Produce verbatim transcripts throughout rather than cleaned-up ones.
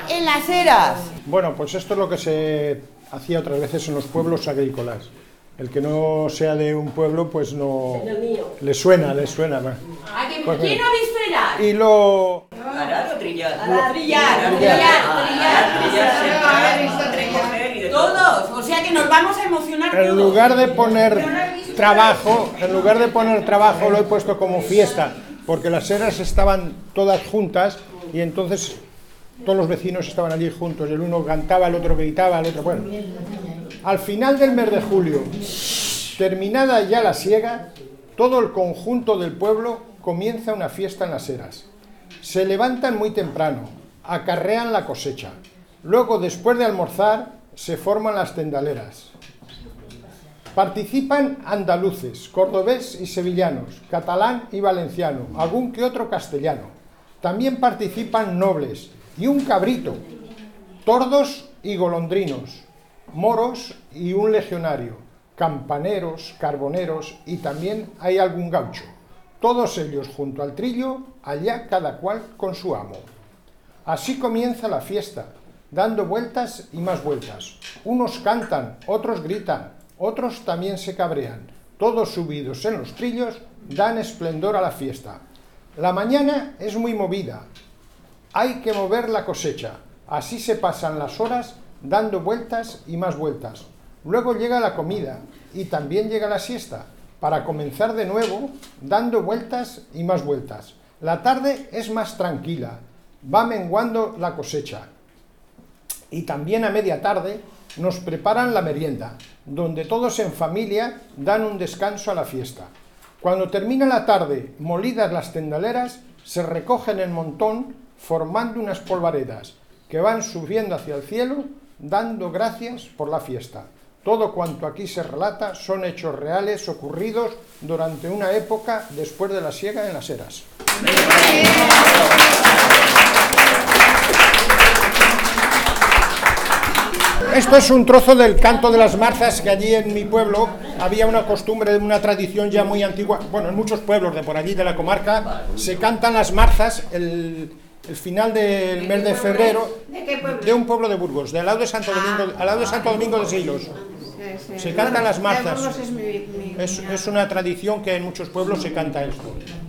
en las eras? Bueno, pues esto es lo que se hacía otras veces en los pueblos agrícolas. El que no sea de un pueblo, pues no... Le suena, le suena. ¿A quién, Pues, ¿quién no ha visto eras? Y lo... Arar o trillar. Trillar, trillar, trillar, trillar. Todos, o sea que nos vamos a emocionar todos. En lugar de poner trabajo, en lugar de poner trabajo lo he puesto como fiesta, porque las eras estaban todas juntas y entonces todos los vecinos estaban allí juntos, el uno cantaba, el otro gritaba, el otro... Bueno, al final del mes de julio, terminada ya la siega, todo el conjunto del pueblo comienza una fiesta en las eras. Se levantan muy temprano, acarrean la cosecha. Luego, después de almorzar, se forman las tendaleras. Participan andaluces, cordobés y sevillanos, catalán y valenciano, algún que otro castellano. También participan nobles y un cabrito, tordos y golondrinos, moros y un legionario, campaneros, carboneros y también hay algún gaucho. Todos ellos junto al trillo, allá cada cual con su amo. Así comienza la fiesta, dando vueltas y más vueltas. Unos cantan, otros gritan, otros también se cabrean. Todos subidos en los trillos dan esplendor a la fiesta. La mañana es muy movida. Hay que mover la cosecha. Así se pasan las horas dando vueltas y más vueltas. Luego llega la comida y también llega la siesta, para comenzar de nuevo, dando vueltas y más vueltas. La tarde es más tranquila, va menguando la cosecha. Y también a media tarde nos preparan la merienda, donde todos en familia dan un descanso a la fiesta. Cuando termina la tarde, molidas las tendaleras, se recogen en montón, formando unas polvaredas, que van subiendo hacia el cielo, dando gracias por la fiesta. Todo cuanto aquí se relata son hechos reales ocurridos durante una época después de la siega en las eras. Esto es un trozo del canto de las marzas, que allí en mi pueblo había una costumbre, una tradición ya muy antigua. Bueno, en muchos pueblos de por allí de la comarca se cantan las marzas el, el final del mes de febrero. ¿De qué pueblo? De un pueblo de Burgos, de al lado de Santo Domingo, al lado de Santo Domingo de Silos. Se cantan las marzas. Es, es una tradición que en muchos pueblos se canta esto.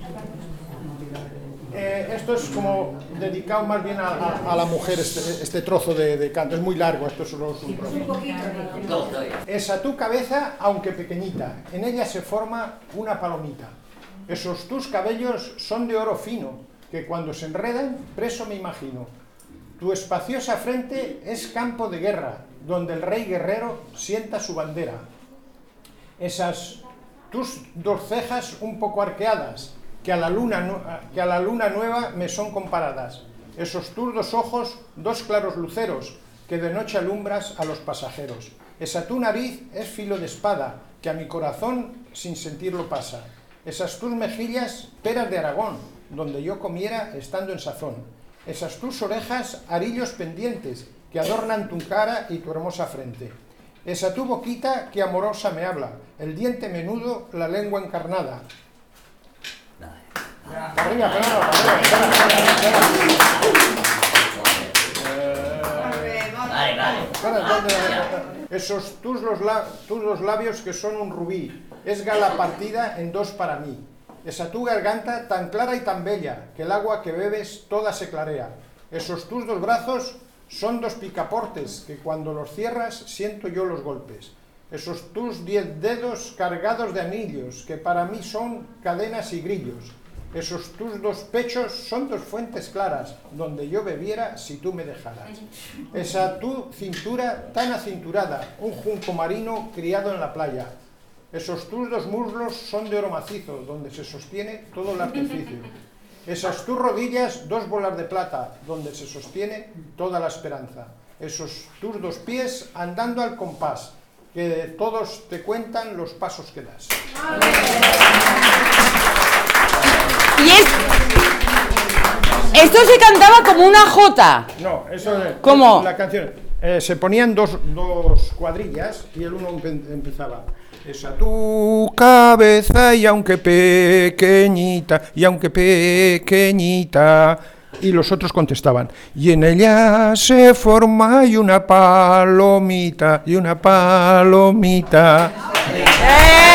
Eh, esto es como dedicado más bien a, a, a la mujer, este, este trozo de, de canto. Es muy largo, esto solo es un trozo. Es a tu cabeza, aunque pequeñita, en ella se forma una palomita. Esos tus cabellos son de oro fino, que cuando se enredan, preso me imagino. Tu espaciosa frente es campo de guerra, donde el rey guerrero sienta su bandera. Esas tus dos cejas un poco arqueadas, que a la luna, que a la luna nueva me son comparadas. Esos tus dos ojos, dos claros luceros, que de noche alumbras a los pasajeros. Esa tu nariz es filo de espada, que a mi corazón sin sentirlo pasa. Esas tus mejillas, peras de Aragón, donde yo comiera estando en sazón. Esas tus orejas, arillos pendientes, que adornan tu cara y tu hermosa frente. Esa tu boquita que amorosa me habla, el diente menudo, la lengua encarnada. Para arriba, para arriba, para arriba. Esos tus los, tus los labios que son un rubí, es gala partida en dos para mí. Esa tu garganta tan clara y tan bella, que el agua que bebes toda se clarea. Esos tus dos brazos son dos picaportes, que cuando los cierras siento yo los golpes. Esos tus diez dedos cargados de anillos, que para mí son cadenas y grillos. Esos tus dos pechos son dos fuentes claras, donde yo bebiera si tú me dejaras. Esa tu cintura tan acinturada, un junco marino criado en la playa. Esos tus dos muslos son de oro macizo, donde se sostiene todo el artificio. Esas tus rodillas, dos bolas de plata, donde se sostiene toda la esperanza. Esos tus dos pies andando al compás, que todos te cuentan los pasos que das. Y es... esto se cantaba como una jota. No, eso es ¿Cómo? La canción. Eh, se ponían dos, dos cuadrillas y el uno empezaba. Esa tu cabeza y aunque pequeñita, y aunque pequeñita, Y los otros contestaban, y en ella se forma y una palomita, y una palomita. ¡Eh!